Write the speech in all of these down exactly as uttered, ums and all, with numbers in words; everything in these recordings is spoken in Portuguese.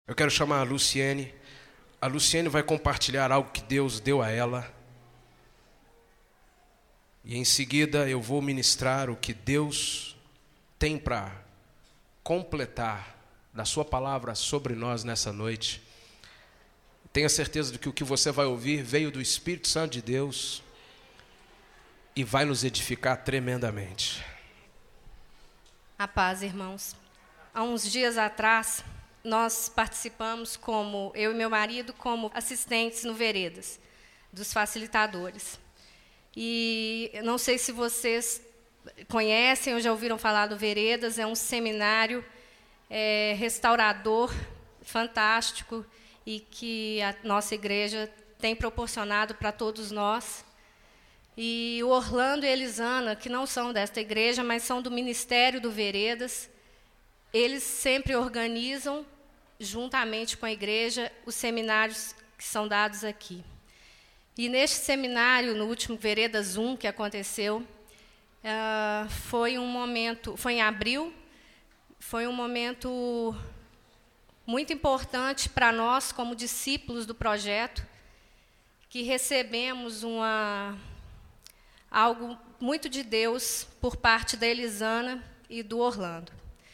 Eu quero chamar a Luciene. A Luciene vai compartilhar algo que Deus deu a ela. E em seguida eu vou ministrar o que Deus tem para completar da sua palavra sobre nós nessa noite. Tenha certeza de que o que você vai ouvir veio do Espírito Santo de Deus e vai nos edificar tremendamente. A paz, irmãos. Há uns dias atrás, nós participamos, como eu e meu marido, como assistentes no Veredas, dos facilitadores. E não sei se vocês conhecem ou já ouviram falar do Veredas, é um seminário é, restaurador, fantástico, e que a nossa igreja tem proporcionado para todos nós. E o Orlando e a Elisana, que não são desta igreja, mas são do Ministério do Veredas, eles sempre organizam, juntamente com a igreja, os seminários que são dados aqui. E neste seminário, no último Veredas um que aconteceu, uh, foi um momento, foi em abril, foi um momento muito importante para nós, como discípulos do projeto, que recebemos uma, algo muito de Deus por parte da Elisana e do Orlando.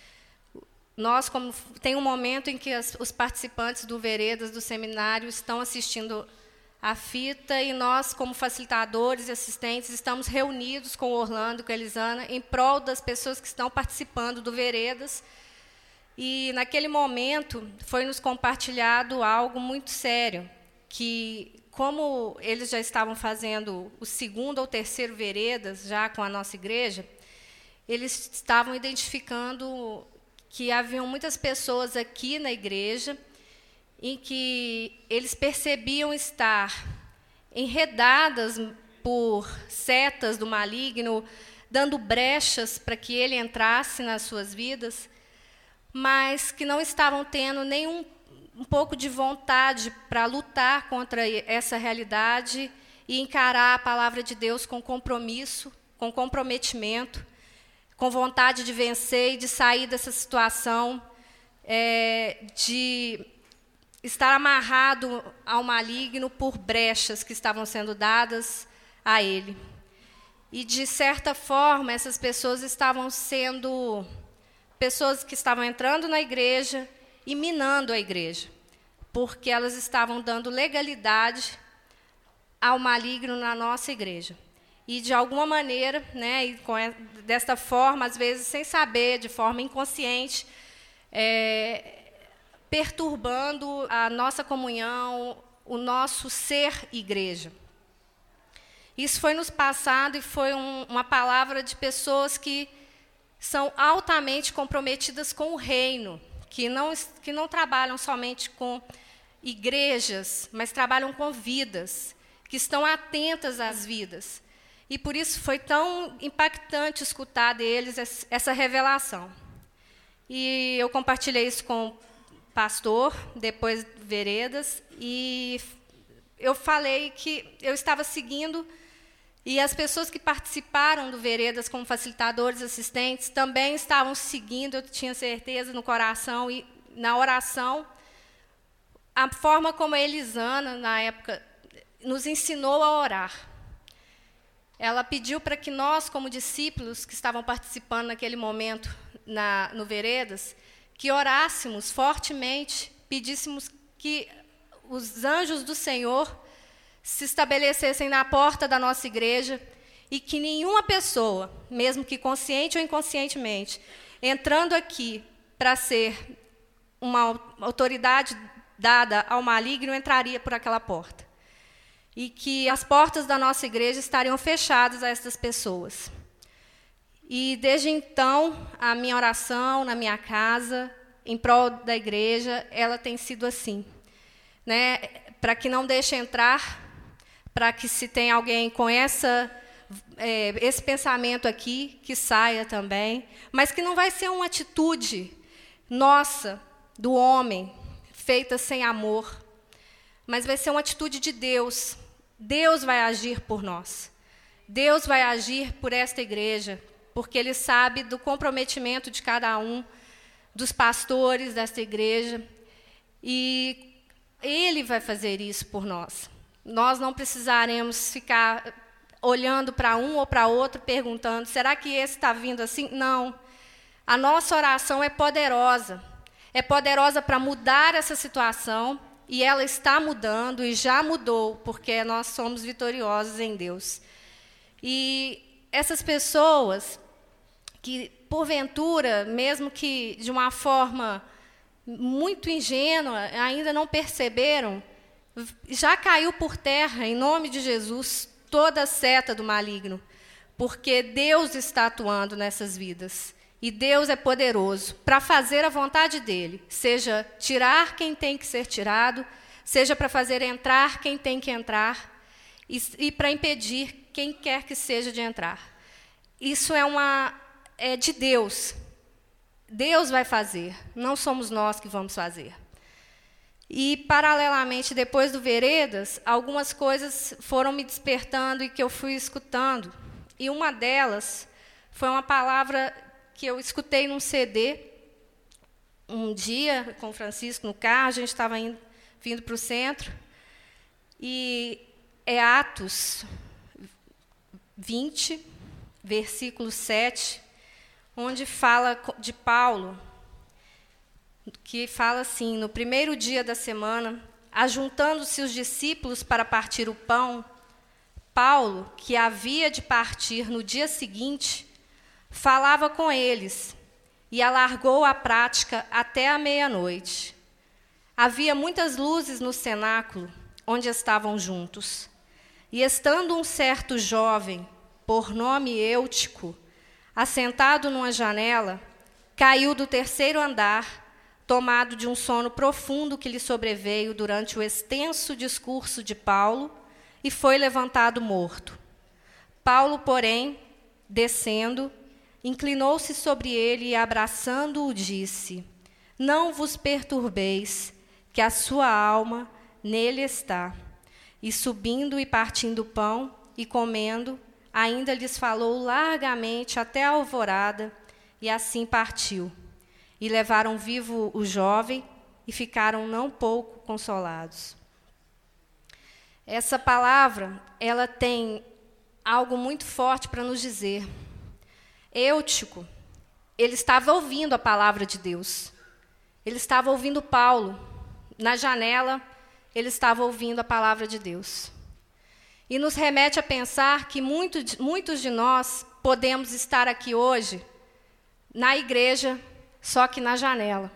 Nós, como tem um momento em que as, os participantes do Veredas, do seminário, estão assistindo a fita e nós, como facilitadores e assistentes, estamos reunidos com o Orlando, com a Elisana, em prol das pessoas que estão participando do Veredas. E, naquele momento, foi nos compartilhado algo muito sério, que, como eles já estavam fazendo o segundo ou terceiro Veredas, já com a nossa igreja, eles estavam identificando que haviam muitas pessoas aqui na igreja em que eles percebiam estar enredadas por setas do maligno, dando brechas para que ele entrasse nas suas vidas, mas que não estavam tendo nenhum um pouco de vontade para lutar contra essa realidade e encarar a palavra de Deus com compromisso, com comprometimento, com vontade de vencer e de sair dessa situação, é, de estar amarrado ao maligno por brechas que estavam sendo dadas a ele. E, de certa forma, essas pessoas estavam sendo pessoas que estavam entrando na igreja e minando a igreja, porque elas estavam dando legalidade ao maligno na nossa igreja. E, de alguma maneira, né, e com, desta forma, às vezes, sem saber, de forma inconsciente, é, perturbando a nossa comunhão, o nosso ser igreja. Isso foi nos passado e foi um, uma palavra de pessoas que são altamente comprometidas com o reino, que não, que não trabalham somente com igrejas, mas trabalham com vidas, que estão atentas às vidas. E por isso foi tão impactante escutar deles essa revelação. E eu compartilhei isso com o pastor, depois Veredas, e eu falei que eu estava seguindo, e as pessoas que participaram do Veredas como facilitadores, assistentes, também estavam seguindo, eu tinha certeza no coração e na oração, a forma como a Elisana, na época, nos ensinou a orar. Ela pediu para que nós, como discípulos que estavam participando naquele momento na, no Veredas, que orássemos fortemente, pedíssemos que os anjos do Senhor se estabelecessem na porta da nossa igreja e que nenhuma pessoa, mesmo que consciente ou inconscientemente, entrando aqui para ser uma autoridade dada ao maligno, entraria por aquela porta. E que as portas da nossa igreja estariam fechadas a essas pessoas. E, desde então, a minha oração na minha casa, em prol da igreja, ela tem sido assim, né? Para que não deixe entrar, para que, se tem alguém com essa, é, esse pensamento aqui, que saia também, mas que não vai ser uma atitude nossa, do homem, feita sem amor, mas vai ser uma atitude de Deus. Deus vai agir por nós. Deus vai agir por esta igreja, porque Ele sabe do comprometimento de cada um, dos pastores desta igreja. E Ele vai fazer isso por nós. Nós não precisaremos ficar olhando para um ou para outro, perguntando, será que esse está vindo assim? Não. A nossa oração é poderosa. É poderosa para mudar essa situação, e ela está mudando, e já mudou, porque nós somos vitoriosos em Deus. E essas pessoas que, porventura, mesmo que de uma forma muito ingênua, ainda não perceberam, já caiu por terra, em nome de Jesus, toda a seta do maligno, porque Deus está atuando nessas vidas. E Deus é poderoso para fazer a vontade dele, seja tirar quem tem que ser tirado, seja para fazer entrar quem tem que entrar, e, e para impedir quem quer que seja de entrar. Isso é, uma, é de Deus. Deus vai fazer, não somos nós que vamos fazer. E, paralelamente, depois do Veredas, algumas coisas foram me despertando e que eu fui escutando. E uma delas foi uma palavra que eu escutei num C D, um dia, com o Francisco no carro, a gente estava indo, vindo para o centro, e é Atos vinte, versículo sete, onde fala de Paulo, que fala assim, no primeiro dia da semana, ajuntando-se os discípulos para partir o pão, Paulo, que havia de partir no dia seguinte, falava com eles e alargou a prática até a meia-noite. Havia muitas luzes no cenáculo, onde estavam juntos. E estando um certo jovem, por nome Eutico, assentado numa janela, caiu do terceiro andar, tomado de um sono profundo que lhe sobreveio durante o extenso discurso de Paulo, e foi levantado morto. Paulo, porém, descendo, inclinou-se sobre ele e, abraçando-o, disse, não vos perturbeis, que a sua alma nele está. E subindo e partindo o pão e comendo, ainda lhes falou largamente até a alvorada, e assim partiu. E levaram vivo o jovem e ficaram não pouco consolados. Essa palavra, ela tem algo muito forte para nos dizer. Eutico, ele estava ouvindo a palavra de Deus. Ele estava ouvindo Paulo. Na janela, ele estava ouvindo a palavra de Deus. E nos remete a pensar que muito, muitos de nós podemos estar aqui hoje, na igreja, só que na janela.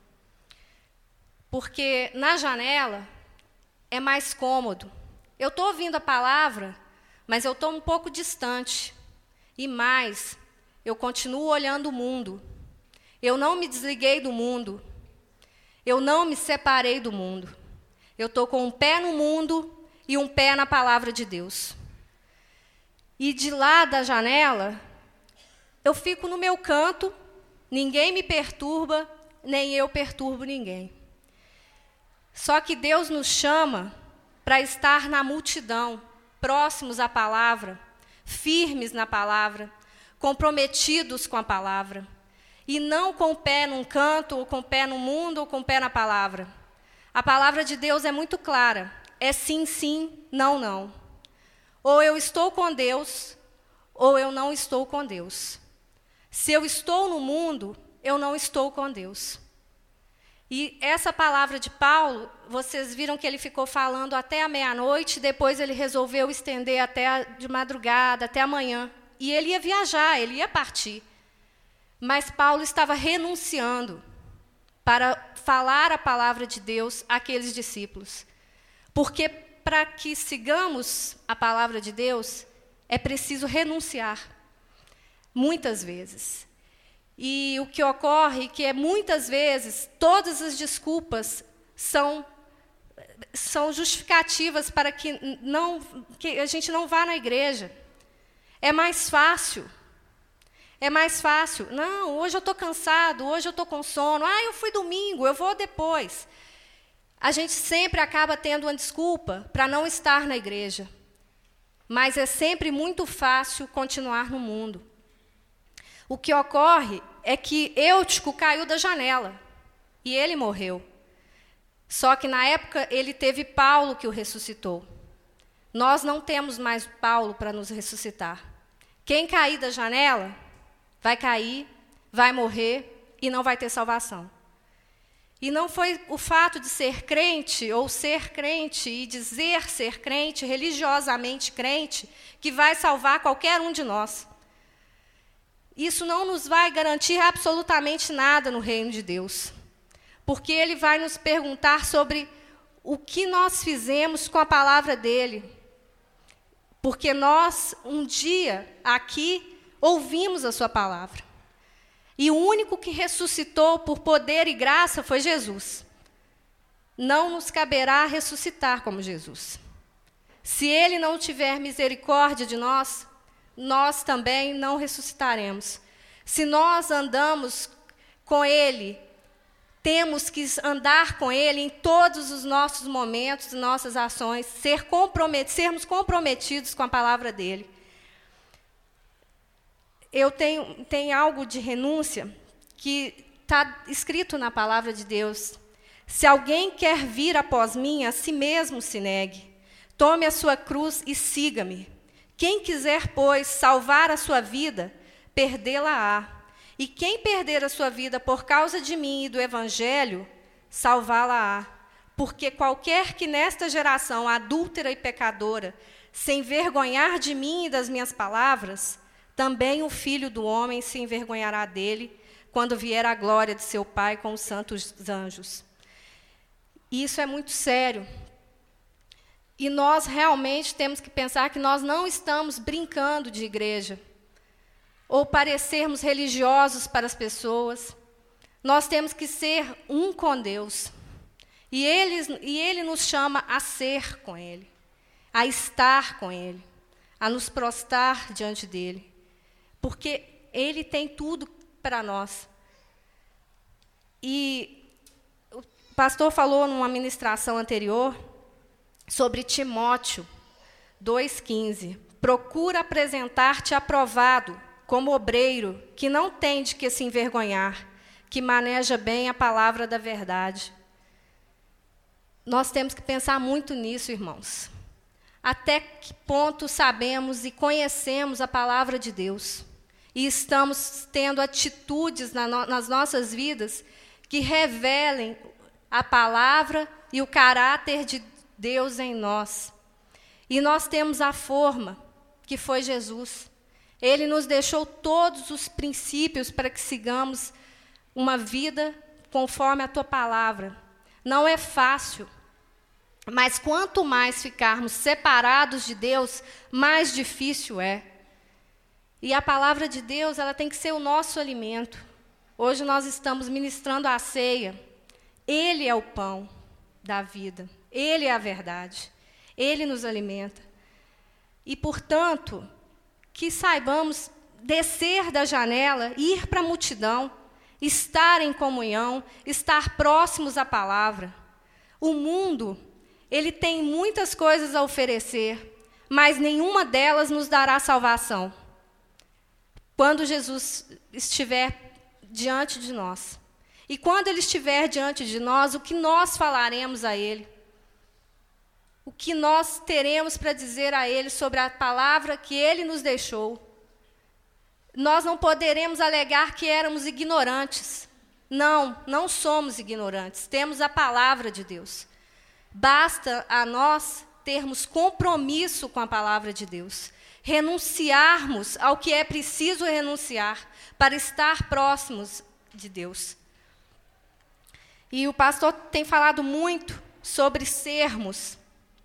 Porque na janela é mais cômodo. Eu estou ouvindo a palavra, mas eu estou um pouco distante. E mais, eu continuo olhando o mundo. Eu não me desliguei do mundo. Eu não me separei do mundo. Eu estou com um pé no mundo e um pé na palavra de Deus. E de lá da janela, eu fico no meu canto, ninguém me perturba, nem eu perturbo ninguém. Só que Deus nos chama para estar na multidão, próximos à palavra, firmes na palavra, comprometidos com a palavra, e não com o pé num canto, ou com o pé no mundo, ou com o pé na palavra. A palavra de Deus é muito clara, é sim, sim, não, não. Ou eu estou com Deus, ou eu não estou com Deus. Se eu estou no mundo, eu não estou com Deus. E essa palavra de Paulo, vocês viram que ele ficou falando até a meia-noite, depois ele resolveu estender até a, de madrugada, até amanhã. E ele ia viajar, ele ia partir. Mas Paulo estava renunciando para falar a palavra de Deus àqueles discípulos. Porque para que sigamos a palavra de Deus, é preciso renunciar. Muitas vezes. E o que ocorre é que, muitas vezes, todas as desculpas são, são justificativas para que, não, que a gente não vá na igreja. É mais fácil. É mais fácil. Não, hoje eu estou cansado, hoje eu estou com sono. Ah, eu fui domingo, eu vou depois. A gente sempre acaba tendo uma desculpa para não estar na igreja. Mas é sempre muito fácil continuar no mundo. O que ocorre é que Eutico caiu da janela e ele morreu. Só que na época ele teve Paulo que o ressuscitou. Nós não temos mais Paulo para nos ressuscitar. Quem cair da janela vai cair, vai morrer e não vai ter salvação. E não foi o fato de ser crente ou ser crente e dizer ser crente, religiosamente crente, que vai salvar qualquer um de nós. Isso não nos vai garantir absolutamente nada no reino de Deus. Porque ele vai nos perguntar sobre o que nós fizemos com a palavra dele. Porque nós, um dia, aqui, ouvimos a sua palavra. E o único que ressuscitou por poder e graça foi Jesus. Não nos caberá ressuscitar como Jesus. Se ele não tiver misericórdia de nós, nós também não ressuscitaremos. Se nós andamos com ele, temos que andar com ele em todos os nossos momentos, nossas ações, ser compromet- sermos comprometidos com a palavra dele. Eu tenho, tenho algo de renúncia que está escrito na palavra de Deus. Se alguém quer vir após mim, a si mesmo se negue. Tome a sua cruz e siga-me. Quem quiser, pois, salvar a sua vida, perdê-la-á. E quem perder a sua vida por causa de mim e do Evangelho, salvá-la-á. Porque qualquer que nesta geração adúltera e pecadora, se envergonhar de mim e das minhas palavras, também o Filho do Homem se envergonhará dele, quando vier a glória de seu Pai com os santos anjos. E isso é muito sério. E nós realmente temos que pensar que nós não estamos brincando de igreja, ou parecermos religiosos para as pessoas. Nós temos que ser um com Deus. E ele, e ele nos chama a ser com ele, a estar com ele, a nos prostrar diante dele. Porque ele tem tudo para nós. E o pastor falou numa ministração anterior sobre Timóteo dois, quinze. Procura apresentar-te aprovado como obreiro que não tem de que se envergonhar, que maneja bem a palavra da verdade. Nós temos que pensar muito nisso, irmãos. Até que ponto sabemos e conhecemos a palavra de Deus? E estamos tendo atitudes na no, nas nossas vidas que revelem a palavra e o caráter de Deus em nós. E nós temos a forma, que foi Jesus. Ele nos deixou todos os princípios para que sigamos uma vida conforme a tua palavra. Não é fácil, mas quanto mais ficarmos separados de Deus, mais difícil é. E a palavra de Deus, ela tem que ser o nosso alimento. Hoje nós estamos ministrando a ceia. Ele é o pão da vida. Ele é a verdade. Ele nos alimenta. E, portanto, que saibamos descer da janela, ir para a multidão, estar em comunhão, estar próximos à palavra. O mundo, ele tem muitas coisas a oferecer, mas nenhuma delas nos dará salvação. Quando Jesus estiver diante de nós. E quando ele estiver diante de nós, o que nós falaremos a ele? O que nós teremos para dizer a ele sobre a palavra que ele nos deixou? Nós não poderemos alegar que éramos ignorantes. Não, não somos ignorantes. Temos a palavra de Deus. Basta a nós termos compromisso com a palavra de Deus. Renunciarmos ao que é preciso renunciar para estar próximos de Deus. E o pastor tem falado muito sobre sermos.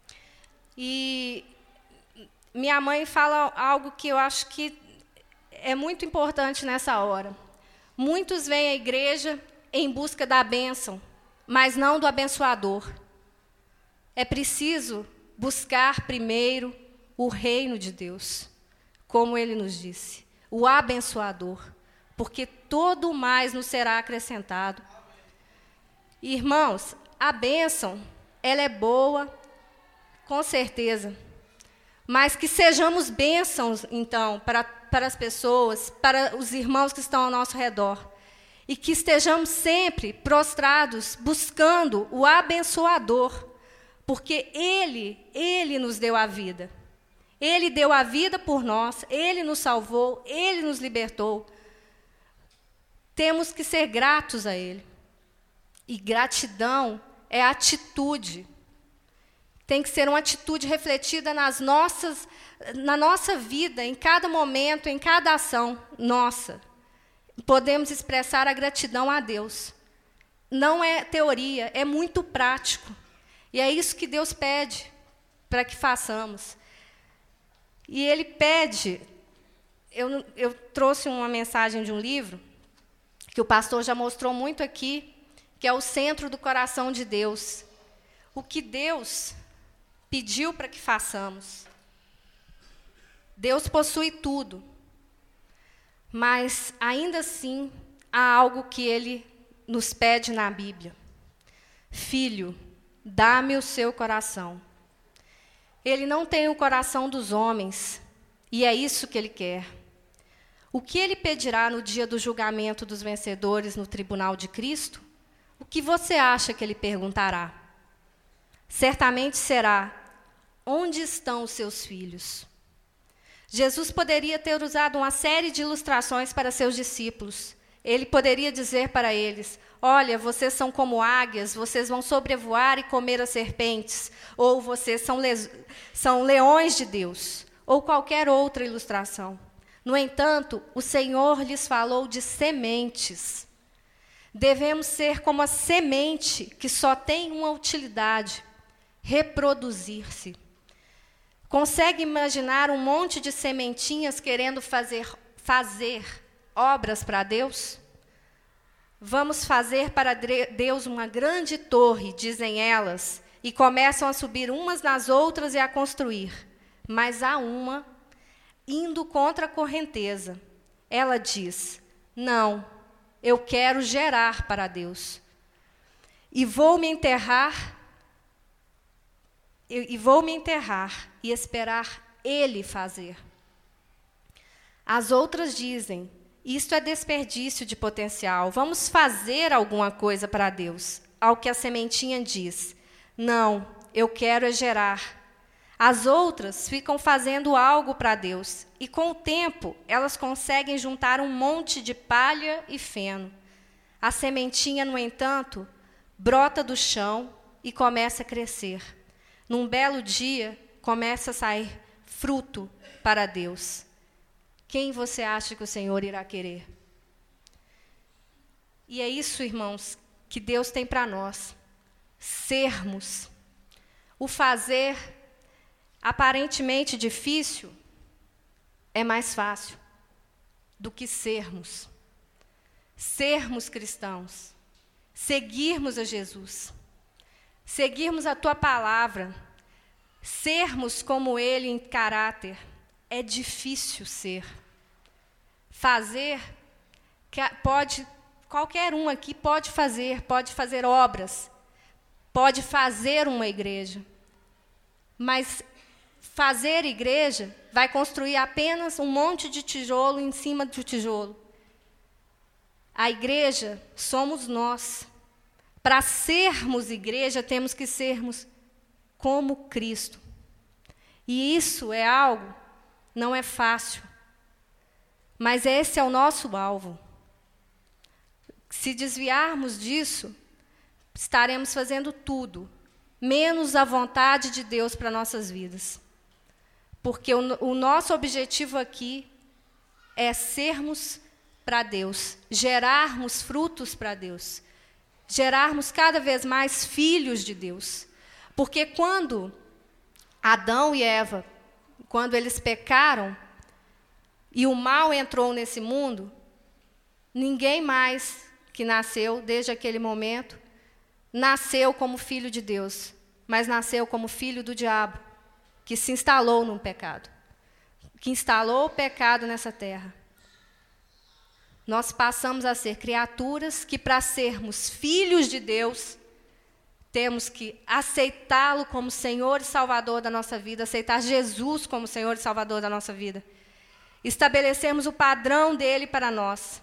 E minha mãe fala algo que eu acho que é muito importante nessa hora. Muitos vêm à igreja em busca da bênção, mas não do abençoador. É preciso buscar primeiro o reino de Deus, como ele nos disse, o abençoador, porque todo o mais nos será acrescentado. Irmãos, a bênção, ela é boa, com certeza, mas que sejamos bênçãos, então, para, para as pessoas, para os irmãos que estão ao nosso redor, e que estejamos sempre prostrados, buscando o abençoador, porque Ele, Ele nos deu a vida. Ele deu a vida por nós, Ele nos salvou, Ele nos libertou. Temos que ser gratos a Ele. E gratidão é atitude. Tem que ser uma atitude refletida nas nossas, na nossa vida, em cada momento, em cada ação nossa. Podemos expressar a gratidão a Deus. Não é teoria, é muito prático. E é isso que Deus pede para que façamos. E Ele pede... Eu, eu trouxe uma mensagem de um livro, que o pastor já mostrou muito aqui, que é o centro do coração de Deus. O que Deus pediu para que façamos. Deus possui tudo, mas ainda assim há algo que Ele nos pede na Bíblia. Filho, dá-me o seu coração. Ele não tem o coração dos homens, e é isso que Ele quer. O que Ele pedirá no dia do julgamento dos vencedores no tribunal de Cristo? O que você acha que Ele perguntará? Certamente será: onde estão os seus filhos? Jesus poderia ter usado uma série de ilustrações para seus discípulos. Ele poderia dizer para eles: olha, vocês são como águias, vocês vão sobrevoar e comer as serpentes, ou vocês são, le são leões de Deus, ou qualquer outra ilustração. No entanto, o Senhor lhes falou de sementes. Devemos ser como a semente que só tem uma utilidade: reproduzir-se. Consegue imaginar um monte de sementinhas querendo fazer, fazer obras para Deus? Vamos fazer para Deus uma grande torre, dizem elas, e começam a subir umas nas outras e a construir. Mas há uma indo contra a correnteza. Ela diz: não, eu quero gerar para Deus. E vou me enterrar, e vou me enterrar e esperar Ele fazer. As outras dizem: isto é desperdício de potencial, vamos fazer alguma coisa para Deus. Ao que a sementinha diz: não, eu quero é gerar. As outras ficam fazendo algo para Deus, e com o tempo elas conseguem juntar um monte de palha e feno. A sementinha, no entanto, brota do chão e começa a crescer. Num belo dia, começa a sair fruto para Deus. Quem você acha que o Senhor irá querer? E é isso, irmãos, que Deus tem para nós. Sermos. O fazer, aparentemente difícil, é mais fácil do que sermos. Sermos cristãos. Seguirmos a Jesus. Seguirmos a Tua palavra. Sermos como Ele em caráter. É difícil ser. Fazer, pode, qualquer um aqui pode fazer, pode fazer obras, pode fazer uma igreja. Mas fazer igreja vai construir apenas um monte de tijolo em cima do tijolo. A igreja somos nós. Para sermos igreja, temos que sermos como Cristo. E isso é algo, não é fácil. Mas esse é o nosso alvo. Se desviarmos disso, estaremos fazendo tudo, menos a vontade de Deus para nossas vidas. Porque o, o nosso objetivo aqui é sermos para Deus, gerarmos frutos para Deus, gerarmos cada vez mais filhos de Deus. Porque quando Adão e Eva, quando eles pecaram, e o mal entrou nesse mundo, ninguém mais que nasceu desde aquele momento nasceu como filho de Deus, mas nasceu como filho do diabo, que se instalou no pecado, que instalou o pecado nessa terra. Nós passamos a ser criaturas que, para sermos filhos de Deus, temos que aceitá-lo como Senhor e Salvador da nossa vida, aceitar Jesus como Senhor e Salvador da nossa vida. Estabelecemos o padrão dele para nós.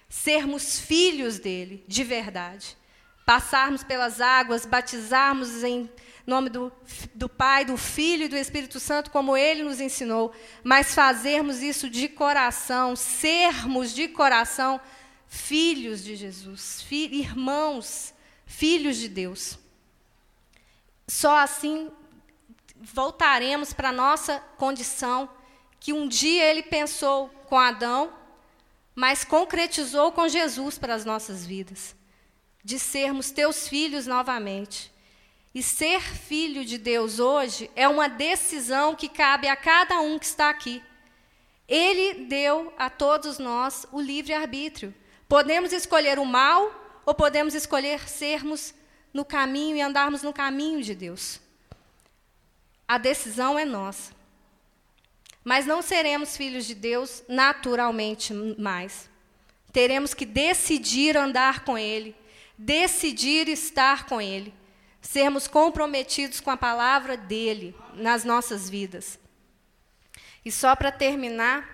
sermos filhos dele, de verdade. Passarmos pelas águas, batizarmos em nome do, do Pai, do Filho e do Espírito Santo, como ele nos ensinou, mas fazermos isso de coração, sermos de coração filhos de Jesus, fi, irmãos, filhos de Deus. Só assim voltaremos para a nossa condição que um dia ele pensou com Adão, mas concretizou com Jesus para as nossas vidas, de sermos teus filhos novamente. E ser filho de Deus hoje é uma decisão que cabe a cada um que está aqui. Ele deu a todos nós o livre-arbítrio. Podemos escolher o mal ou podemos escolher sermos no caminho e andarmos no caminho de Deus. A decisão é nossa. Mas não seremos filhos de Deus naturalmente mais. Teremos que decidir andar com Ele, decidir estar com Ele, sermos comprometidos com a palavra dEle nas nossas vidas. E só para terminar,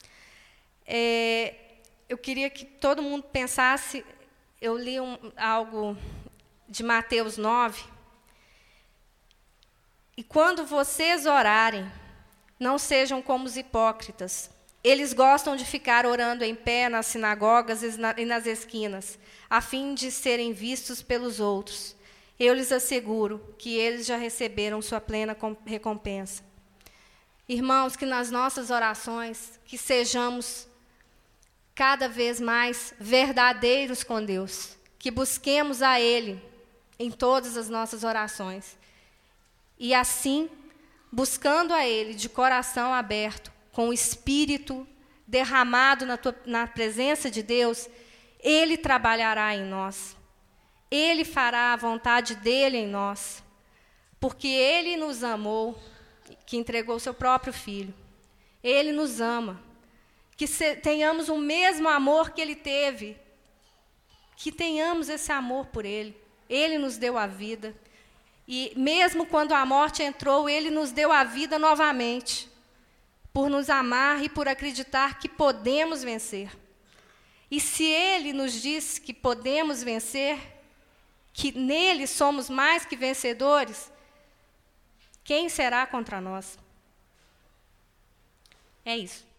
é, eu queria que todo mundo pensasse, eu li um, algo de Mateus nove, e quando vocês orarem, não sejam como os hipócritas. Eles gostam de ficar orando em pé nas sinagogas e nas esquinas, a fim de serem vistos pelos outros. Eu lhes asseguro que eles já receberam sua plena recompensa. Irmãos, que nas nossas orações, que sejamos cada vez mais verdadeiros com Deus, que busquemos a Ele em todas as nossas orações. E assim, buscando a Ele de coração aberto, com o Espírito derramado na, tua, na presença de Deus, Ele trabalhará em nós. Ele fará a vontade dEle em nós. Porque Ele nos amou, que entregou o seu próprio Filho. Ele nos ama. Que se, tenhamos o mesmo amor que Ele teve. Que tenhamos esse amor por Ele. Ele nos deu a vida. E mesmo quando a morte entrou, Ele nos deu a vida novamente, por nos amar e por acreditar que podemos vencer. E se Ele nos diz que podemos vencer, que nele somos mais que vencedores, quem será contra nós? É isso.